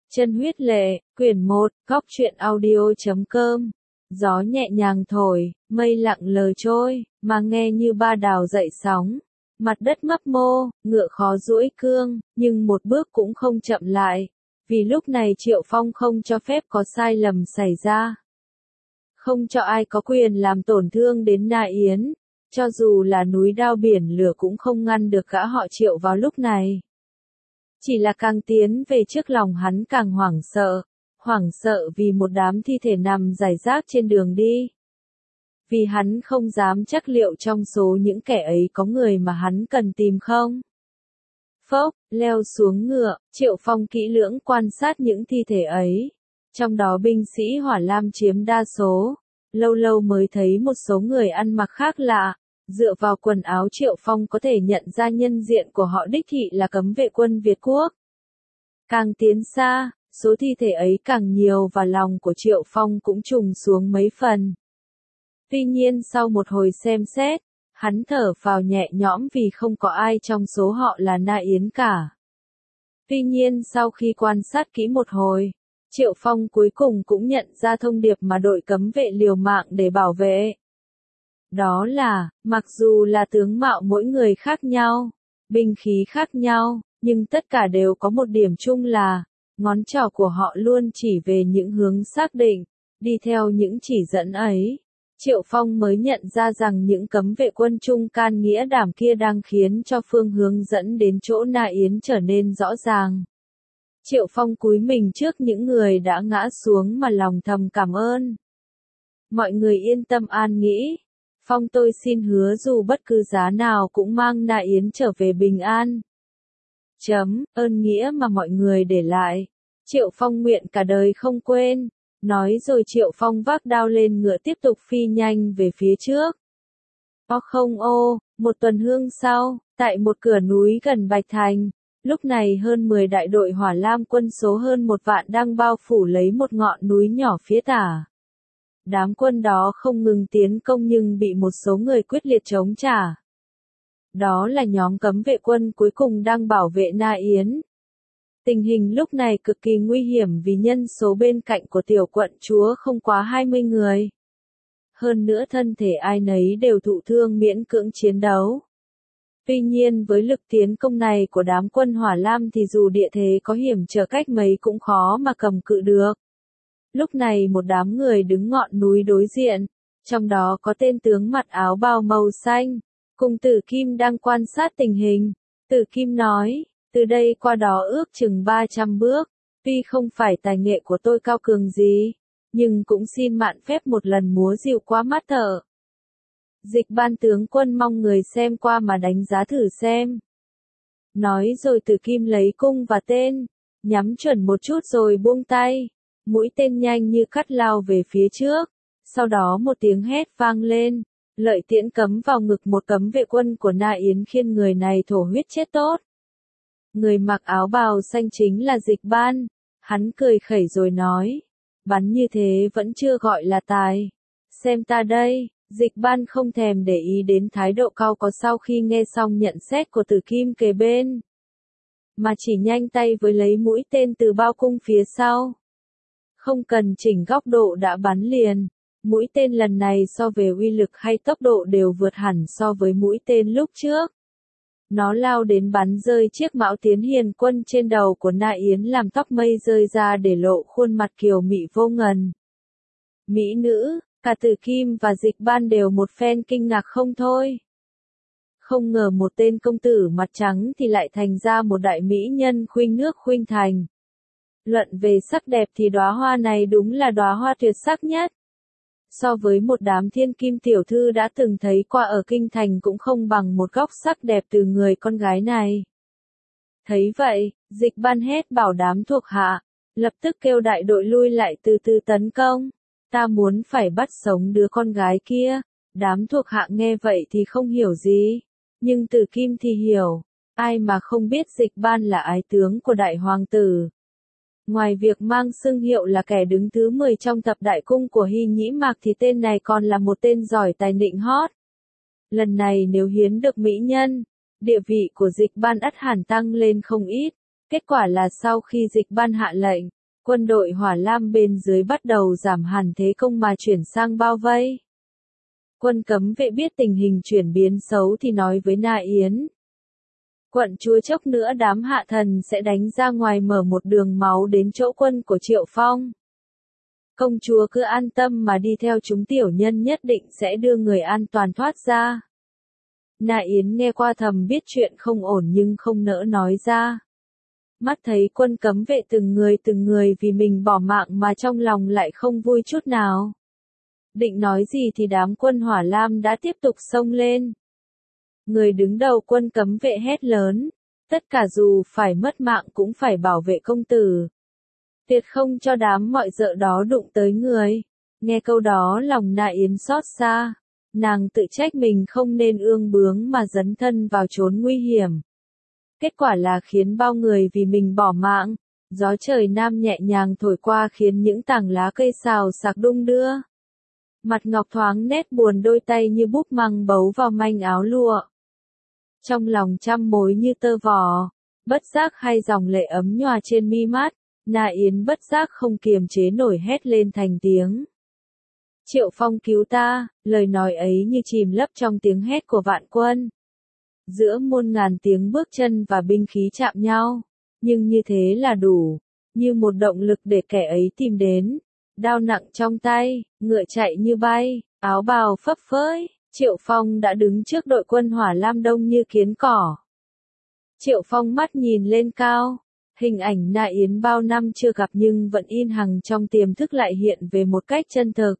Chân huyết lệ, quyển 1, góc truyện audio.com. Gió nhẹ nhàng thổi, mây lặng lờ trôi, mà nghe như ba đào dậy sóng. Mặt đất mấp mô, ngựa khó duỗi cương, nhưng một bước cũng không chậm lại. Vì lúc này Triệu Phong không cho phép có sai lầm xảy ra. Không cho ai có quyền làm tổn thương đến Na Yến. Cho dù là núi đao biển lửa cũng không ngăn được gã họ Triệu vào lúc này. Chỉ là càng tiến về trước lòng hắn càng hoảng sợ vì một đám thi thể nằm rải rác trên đường đi. Vì hắn không dám chắc liệu trong số những kẻ ấy có người mà hắn cần tìm không. Phốc, leo xuống ngựa, Triệu Phong kỹ lưỡng quan sát những thi thể ấy. Trong đó binh sĩ Hỏa Lam chiếm đa số, lâu lâu mới thấy một số người ăn mặc khác lạ. Dựa vào quần áo Triệu Phong có thể nhận ra nhân diện của họ đích thị là cấm vệ quân Việt Quốc. Càng tiến xa, số thi thể ấy càng nhiều và lòng của Triệu Phong cũng trùng xuống mấy phần. Tuy nhiên sau một hồi xem xét, hắn thở phào nhẹ nhõm vì không có ai trong số họ là Na Yến cả. Tuy nhiên sau khi quan sát kỹ một hồi, Triệu Phong cuối cùng cũng nhận ra thông điệp mà đội cấm vệ liều mạng để bảo vệ. Đó là, mặc dù là tướng mạo mỗi người khác nhau, binh khí khác nhau, nhưng tất cả đều có một điểm chung là, ngón trỏ của họ luôn chỉ về những hướng xác định, đi theo những chỉ dẫn ấy. Triệu Phong mới nhận ra rằng những cấm vệ quân trung can nghĩa đảm kia đang khiến cho phương hướng dẫn đến chỗ Na Yến trở nên rõ ràng. Triệu Phong cúi mình trước những người đã ngã xuống mà lòng thầm cảm ơn. Mọi người yên tâm an nghĩ. Phong tôi xin hứa dù bất cứ giá nào cũng mang Na Yến trở về bình an. Ơn nghĩa mà mọi người để lại. Triệu Phong nguyện cả đời không quên. Nói rồi Triệu Phong vác đao lên ngựa tiếp tục phi nhanh về phía trước. Một tuần hương sau, tại một cửa núi gần Bạch Thành, lúc này hơn 10 đại đội Hỏa Lam quân số hơn 1 vạn đang bao phủ lấy một ngọn núi nhỏ phía tả. Đám quân đó không ngừng tiến công nhưng bị một số người quyết liệt chống trả. Đó là nhóm cấm vệ quân cuối cùng đang bảo vệ Na Yến. Tình hình lúc này cực kỳ nguy hiểm vì nhân số bên cạnh của tiểu quận chúa không quá 20 người. Hơn nữa thân thể ai nấy đều thụ thương miễn cưỡng chiến đấu. Tuy nhiên với lực tiến công này của đám quân Hỏa Lam thì dù địa thế có hiểm trở cách mấy cũng khó mà cầm cự được. Lúc này một đám người đứng ngọn núi đối diện, trong đó có tên tướng mặc áo bào màu xanh, cùng Tử Kim đang quan sát tình hình. Tử Kim nói, từ đây qua đó ước chừng 300 bước, tuy không phải tài nghệ của tôi cao cường gì, nhưng cũng xin mạn phép một lần múa dìu qua mắt thợ. Dịch Ban tướng quân mong người xem qua mà đánh giá thử xem. Nói rồi Tử Kim lấy cung và tên, nhắm chuẩn một chút rồi buông tay. Mũi tên nhanh như cắt lao về phía trước, sau đó một tiếng hét vang lên, lợi tiễn cắm vào ngực một cấm vệ quân của Na Yến khiến người này thổ huyết chết tốt. Người mặc áo bào xanh chính là Dịch Ban, hắn cười khẩy rồi nói, bắn như thế vẫn chưa gọi là tài. Xem ta đây, Dịch Ban không thèm để ý đến thái độ cao có sau khi nghe xong nhận xét của Tử Kim kề bên, mà chỉ nhanh tay với lấy mũi tên từ bao cung phía sau. Không cần chỉnh góc độ đã bắn liền, mũi tên lần này so về uy lực hay tốc độ đều vượt hẳn so với mũi tên lúc trước. Nó lao đến bắn rơi chiếc mão tiến hiền quân trên đầu của Na Yến làm tóc mây rơi ra để lộ khuôn mặt kiều mị vô ngần. Mỹ nữ, cả Tử Kim và Dịch Ban đều một phen kinh ngạc không thôi. Không ngờ một tên công tử mặt trắng thì lại thành ra một đại mỹ nhân khuynh nước khuynh thành. Luận về sắc đẹp thì đóa hoa này đúng là đóa hoa tuyệt sắc nhất. So với một đám thiên kim tiểu thư đã từng thấy qua ở kinh thành cũng không bằng một góc sắc đẹp từ người con gái này. Thấy vậy, Dịch Ban hét bảo đám thuộc hạ, lập tức kêu đại đội lui lại từ từ tấn công. Ta muốn phải bắt sống đứa con gái kia. Đám thuộc hạ nghe vậy thì không hiểu gì, nhưng Tử Kim thì hiểu. Ai mà không biết Dịch Ban là ái tướng của đại hoàng tử. Ngoài việc mang xưng hiệu là kẻ đứng thứ 10 trong thập đại cung của Hy Nhĩ Mạc thì tên này còn là một tên giỏi tài nịnh hót. Lần này nếu hiến được mỹ nhân, địa vị của Dịch Ban ắt hẳn tăng lên không ít. Kết quả là sau khi Dịch Ban hạ lệnh, Quân đội Hỏa Lam bên dưới bắt đầu giảm hẳn thế công mà chuyển sang bao vây. Quân cấm vệ biết tình hình chuyển biến xấu thì nói với Na Yến. Quận chúa chốc nữa đám hạ thần sẽ đánh ra ngoài mở một đường máu đến chỗ quân của Triệu Phong. Công chúa cứ an tâm mà đi theo chúng, tiểu nhân nhất định sẽ đưa người an toàn thoát ra. Na Yến nghe qua thầm biết chuyện không ổn nhưng không nỡ nói ra. Mắt thấy quân cấm vệ từng người vì mình bỏ mạng mà trong lòng lại không vui chút nào. Định nói gì thì đám quân Hỏa Lam đã tiếp tục xông lên. Người đứng đầu quân cấm vệ hét lớn, tất cả dù phải mất mạng cũng phải bảo vệ công tử. Tuyệt không cho đám mọi dợ đó đụng tới người. Nghe câu đó lòng Na Yến xót xa. Nàng tự trách mình không nên ương bướng mà dấn thân vào chốn nguy hiểm. Kết quả là khiến bao người vì mình bỏ mạng. Gió trời nam nhẹ nhàng thổi qua khiến những tảng lá cây xào xạc đung đưa. Mặt ngọc thoáng nét buồn, đôi tay như búp măng bấu vào manh áo lụa. Trong lòng trăm mối như tơ vò, bất giác hai dòng lệ ấm nhòa trên mi mắt, Na Yến bất giác không kiềm chế nổi hét lên thành tiếng. Triệu Phong cứu ta, lời nói ấy như chìm lấp trong tiếng hét của vạn quân. Giữa muôn ngàn tiếng bước chân và binh khí chạm nhau, nhưng như thế là đủ, như một động lực để kẻ ấy tìm đến. Đao nặng trong tay, ngựa chạy như bay, áo bào phấp phới, Triệu Phong đã đứng trước đội quân Hỏa Lam đông như kiến cỏ. Triệu Phong mắt nhìn lên cao, hình ảnh Na Yến bao năm chưa gặp nhưng vẫn in hằng trong tiềm thức lại hiện về một cách chân thực.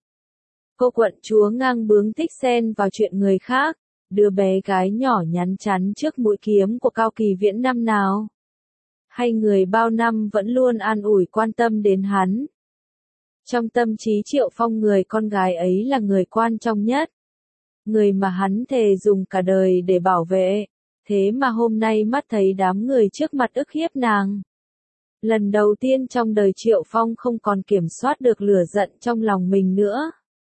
Cô quận chúa ngang bướng thích xen vào chuyện người khác, đứa bé gái nhỏ nhắn chắn trước mũi kiếm của Cao Kỳ Viễn năm nào. Hay người bao năm vẫn luôn an ủi quan tâm đến hắn. Trong tâm trí Triệu Phong người con gái ấy là người quan trọng nhất. Người mà hắn thề dùng cả đời để bảo vệ. Thế mà hôm nay mắt thấy đám người trước mặt ức hiếp nàng. Lần đầu tiên trong đời Triệu Phong không còn kiểm soát được lửa giận trong lòng mình nữa.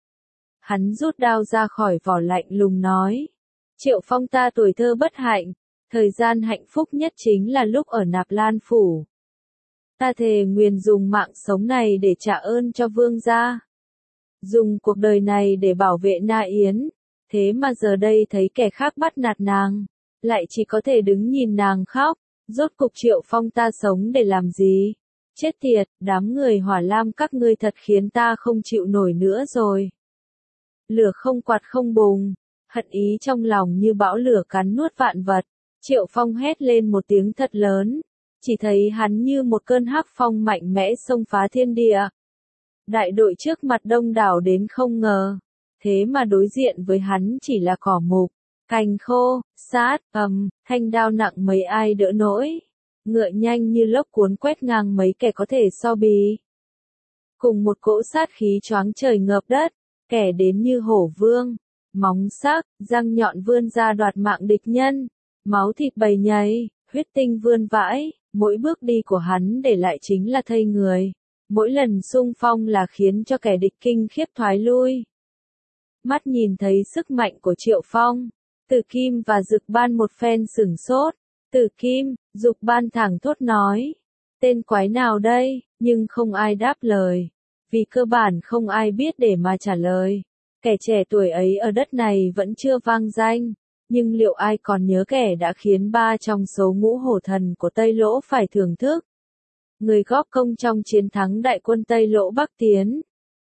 Hắn rút đao ra khỏi vỏ lạnh lùng nói. Triệu Phong ta tuổi thơ bất hạnh, thời gian hạnh phúc nhất chính là lúc ở Nạp Lan Phủ. Ta thề nguyền dùng mạng sống này để trả ơn cho vương gia. Dùng cuộc đời này để bảo vệ Na Yến. Thế mà giờ đây thấy kẻ khác bắt nạt nàng, lại chỉ có thể đứng nhìn nàng khóc. Rốt cục Triệu Phong ta sống để làm gì? Chết tiệt, đám người Hỏa Lam các ngươi thật khiến ta không chịu nổi nữa rồi. Lửa không quạt không bùng, hận ý trong lòng như bão lửa cắn nuốt vạn vật. Triệu Phong hét lên một tiếng thật lớn, chỉ thấy hắn như một cơn hắc phong mạnh mẽ xông phá thiên địa. Đại đội trước mặt đông đảo đến không ngờ, thế mà đối diện với hắn chỉ là cỏ mục, cành khô, sát, thanh đao nặng mấy ai đỡ nổi. Ngựa nhanh như lốc cuốn quét ngang mấy kẻ có thể so bì. Cùng một cỗ sát khí choáng trời ngợp đất, kẻ đến như hổ vương, móng sắc, răng nhọn vươn ra đoạt mạng địch nhân, máu thịt bầy nhầy, huyết tinh vươn vãi, mỗi bước đi của hắn để lại chính là thây người, mỗi lần xung phong là khiến cho kẻ địch kinh khiếp thoái lui. Mắt nhìn thấy sức mạnh của Triệu Phong, Tử Kim và Dực Ban một phen sửng sốt. Tử Kim, Dục Ban thẳng thốt nói, tên quái nào đây, nhưng không ai đáp lời, vì cơ bản không ai biết để mà trả lời. Kẻ trẻ tuổi ấy ở đất này vẫn chưa vang danh, nhưng liệu ai còn nhớ kẻ đã khiến 3 trong số ngũ hổ thần của Tây Lỗ phải thưởng thức? Người góp công trong chiến thắng đại quân Tây Lỗ Bắc Tiến.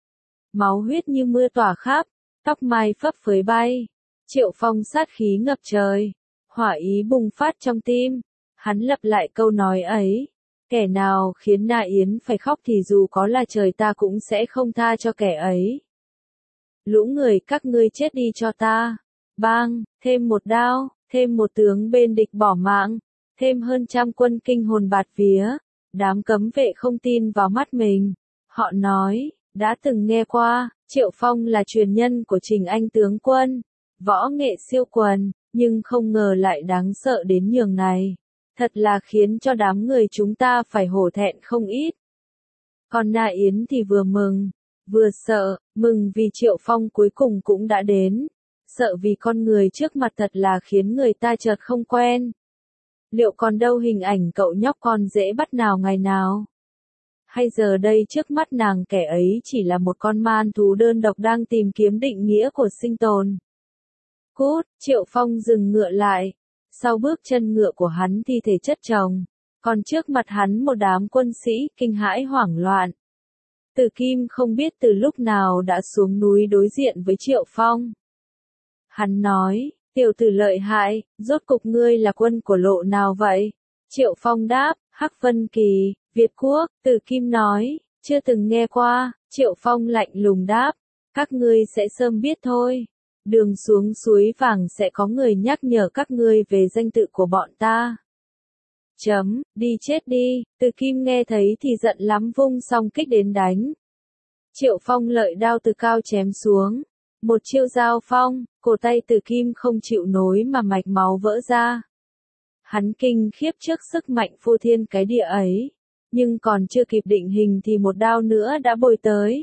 Máu huyết như mưa tỏa khắp, tóc mai phấp phới bay, Triệu Phong sát khí ngập trời, hỏa ý bùng phát trong tim. Hắn lặp lại câu nói ấy, kẻ nào khiến Na Yến phải khóc thì dù có là trời ta cũng sẽ không tha cho kẻ ấy. Lũ người các ngươi chết đi cho ta. Bang, thêm một đao, thêm một tướng bên địch bỏ mạng, thêm hơn trăm quân kinh hồn bạt vía. Đám cấm vệ không tin vào mắt mình. Họ nói, đã từng nghe qua, Triệu Phong là truyền nhân của Trình Anh tướng quân, võ nghệ siêu quần, nhưng không ngờ lại đáng sợ đến nhường này. Thật là khiến cho đám người chúng ta phải hổ thẹn không ít. Còn Na Yến thì vừa mừng, vừa sợ, mừng vì Triệu Phong cuối cùng cũng đã đến, sợ vì con người trước mặt thật là khiến người ta chợt không quen. Liệu còn đâu hình ảnh cậu nhóc con dễ bắt nào ngày nào? Hay giờ đây trước mắt nàng kẻ ấy chỉ là một con man thú đơn độc đang tìm kiếm định nghĩa của sinh tồn. Cút, Triệu Phong dừng ngựa lại. Sau bước chân ngựa của hắn thi thể chất chồng. Còn trước mặt hắn một đám quân sĩ kinh hãi hoảng loạn. Từ Kim không biết từ lúc nào đã xuống núi đối diện với Triệu Phong. Hắn nói, tiểu tử lợi hại, rốt cục ngươi là quân của lộ nào vậy? Triệu Phong đáp, Hắc Vân Kỳ, Việt Quốc. Từ Kim nói, chưa từng nghe qua. Triệu Phong lạnh lùng đáp, các ngươi sẽ sớm biết thôi. Đường xuống suối vàng sẽ có người nhắc nhở các ngươi về danh tự của bọn ta. Đi chết đi. Từ Kim nghe thấy thì giận lắm, vung song kích đến đánh. Triệu Phong lợi đao từ cao chém xuống. Một chiêu giao phong, cổ tay Từ Kim không chịu nối mà mạch máu vỡ ra. Hắn kinh khiếp trước sức mạnh phô thiên cái địa ấy, nhưng còn chưa kịp định hình thì một đao nữa đã bồi tới.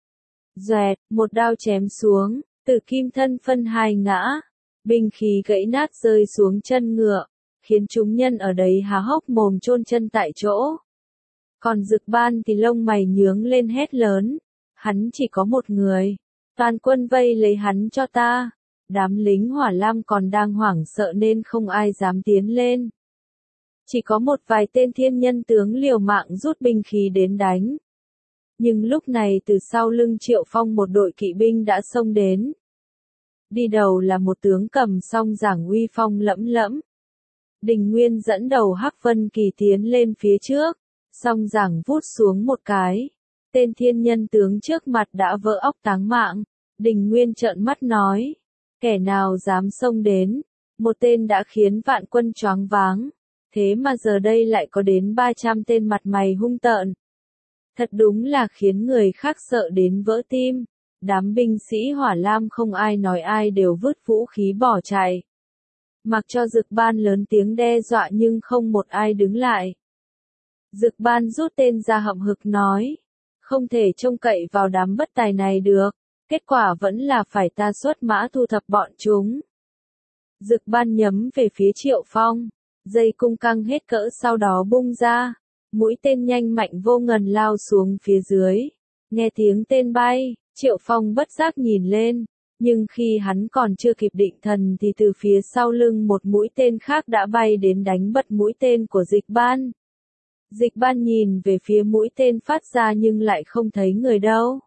Doẹt, một đao chém xuống, Từ Kim thân phân hai ngã, binh khí gãy nát rơi xuống chân ngựa, khiến chúng nhân ở đấy há hốc mồm chôn chân tại chỗ. Còn Dực Ban thì lông mày nhướng lên hét lớn, hắn chỉ có một người, toàn quân vây lấy hắn cho ta. Đám lính Hỏa Lam còn đang hoảng sợ nên không ai dám tiến lên. Chỉ có một vài tên thiên nhân tướng liều mạng rút binh khí đến đánh. Nhưng lúc này từ sau lưng Triệu Phong một đội kỵ binh đã xông đến. Đi đầu là một tướng cầm song giảng uy phong lẫm lẫm. Đình Nguyên dẫn đầu Hắc Vân Kỳ tiến lên phía trước, song giảng vút xuống một cái. Tên thiên nhân tướng trước mặt đã vỡ óc táng mạng. Đình Nguyên trợn mắt nói, kẻ nào dám xông đến, một tên đã khiến vạn quân choáng váng, thế mà giờ đây lại có đến 300 tên mặt mày hung tợn. Thật đúng là khiến người khác sợ đến vỡ tim. Đám binh sĩ Hỏa Lam không ai nói ai đều vứt vũ khí bỏ chạy. Mặc cho Dực Ban lớn tiếng đe dọa nhưng không một ai đứng lại. Dực Ban rút tên ra hậm hực nói, không thể trông cậy vào đám bất tài này được, kết quả vẫn là phải ta xuất mã thu thập bọn chúng. Dực Ban nhắm về phía Triệu Phong, dây cung căng hết cỡ sau đó bung ra, mũi tên nhanh mạnh vô ngần lao xuống phía dưới. Nghe tiếng tên bay, Triệu Phong bất giác nhìn lên, nhưng khi hắn còn chưa kịp định thần thì từ phía sau lưng một mũi tên khác đã bay đến đánh bật mũi tên của Dịch Ban. Dịch Ban nhìn về phía mũi tên phát ra nhưng lại không thấy người đâu.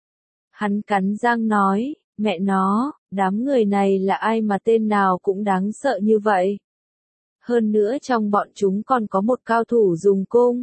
Hắn cắn răng nói, mẹ nó, đám người này là ai mà tên nào cũng đáng sợ như vậy. Hơn nữa trong bọn chúng còn có một cao thủ dùng cung.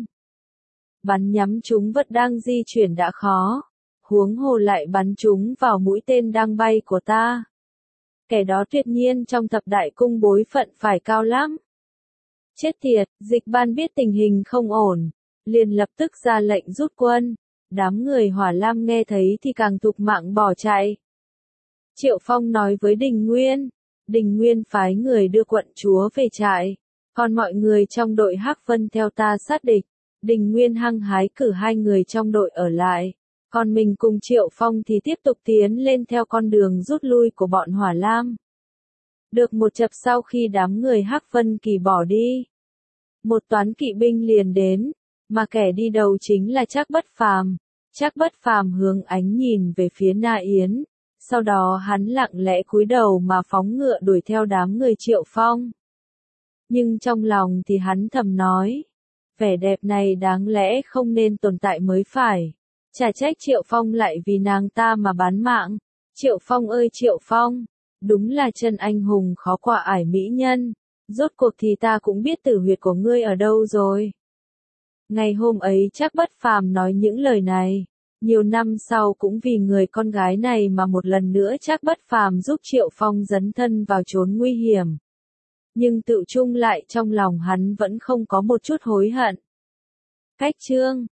Bắn nhắm chúng vật đang di chuyển đã khó, huống hồ lại bắn chúng vào mũi tên đang bay của ta. Kẻ đó tuyệt nhiên trong thập đại cung bối phận phải cao lắm. Chết tiệt, Dịch Ban biết tình hình không ổn, liền lập tức ra lệnh rút quân. Đám người Hỏa Lam nghe thấy thì càng thục mạng bỏ chạy. Triệu Phong nói với Đình Nguyên. Đình Nguyên phái người đưa quận chúa về trại. Còn mọi người trong đội Hắc Vân theo ta sát địch. Đình Nguyên hăng hái cử 2 người trong đội ở lại. Còn mình cùng Triệu Phong thì tiếp tục tiến lên theo con đường rút lui của bọn Hỏa Lam. Được một chập sau khi đám người Hắc Vân Kỳ bỏ đi, một toán kỵ binh liền đến, mà kẻ đi đầu chính là Trác Bất Phàm. Trác Bất Phàm hướng ánh nhìn về phía Na Yến, sau đó hắn lặng lẽ cúi đầu mà phóng ngựa đuổi theo đám người Triệu Phong. Nhưng trong lòng thì hắn thầm nói, vẻ đẹp này đáng lẽ không nên tồn tại mới phải. Chả trách Triệu Phong lại vì nàng ta mà bán mạng. Triệu Phong ơi Triệu Phong, đúng là chân anh hùng khó qua ải mỹ nhân. Rốt cuộc thì ta cũng biết tử huyệt của ngươi ở đâu rồi. Ngày hôm ấy Trác Bất Phàm nói những lời này. Nhiều năm sau cũng vì người con gái này mà một lần nữa Trác Bất Phàm giúp Triệu Phong dấn thân vào chốn nguy hiểm. Nhưng tự chung lại trong lòng hắn vẫn không có một chút hối hận. Cách chương